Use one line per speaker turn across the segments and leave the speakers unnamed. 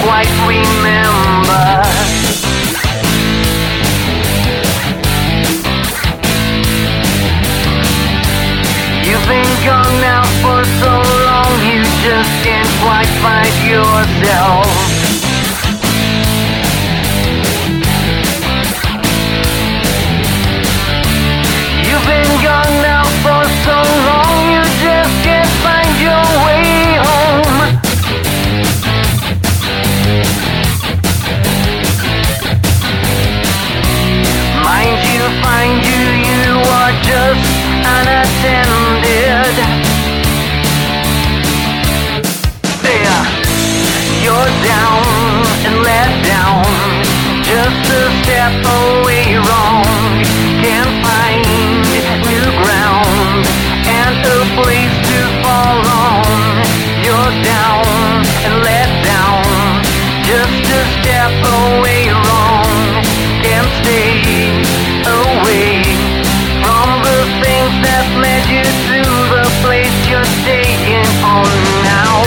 quite remember. You've been gone now for so long, you just can't quite find yourself. You've been gone now for so long, you just can't find your way home. Mind you, find you, you are just unattended. There, you're down and let down, just a step away wrong. Can't find new ground and a place to fall on. You're down and let down, just a step away wrong. Can't stay away from the things that led you to the place you're staying on now.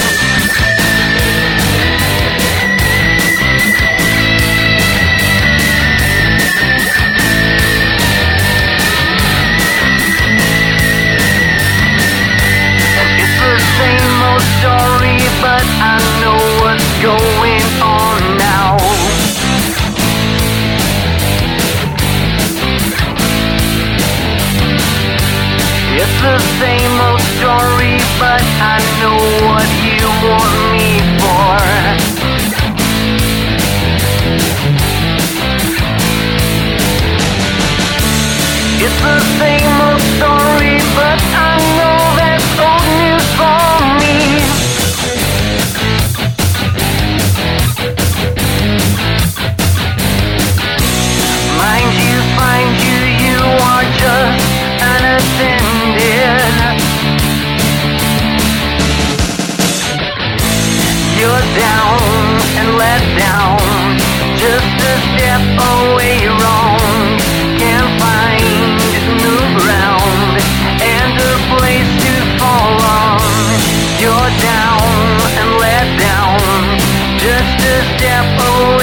Story, but I know what's going on now. It's the same old story, but I know what you want me for. It's the same old story, but I know that's old news for me. Mind you, find you, you are just unattended. You're down and let down, just a step away wrong. Can't find new ground and a place to fall on. You're down and let down, just a step away.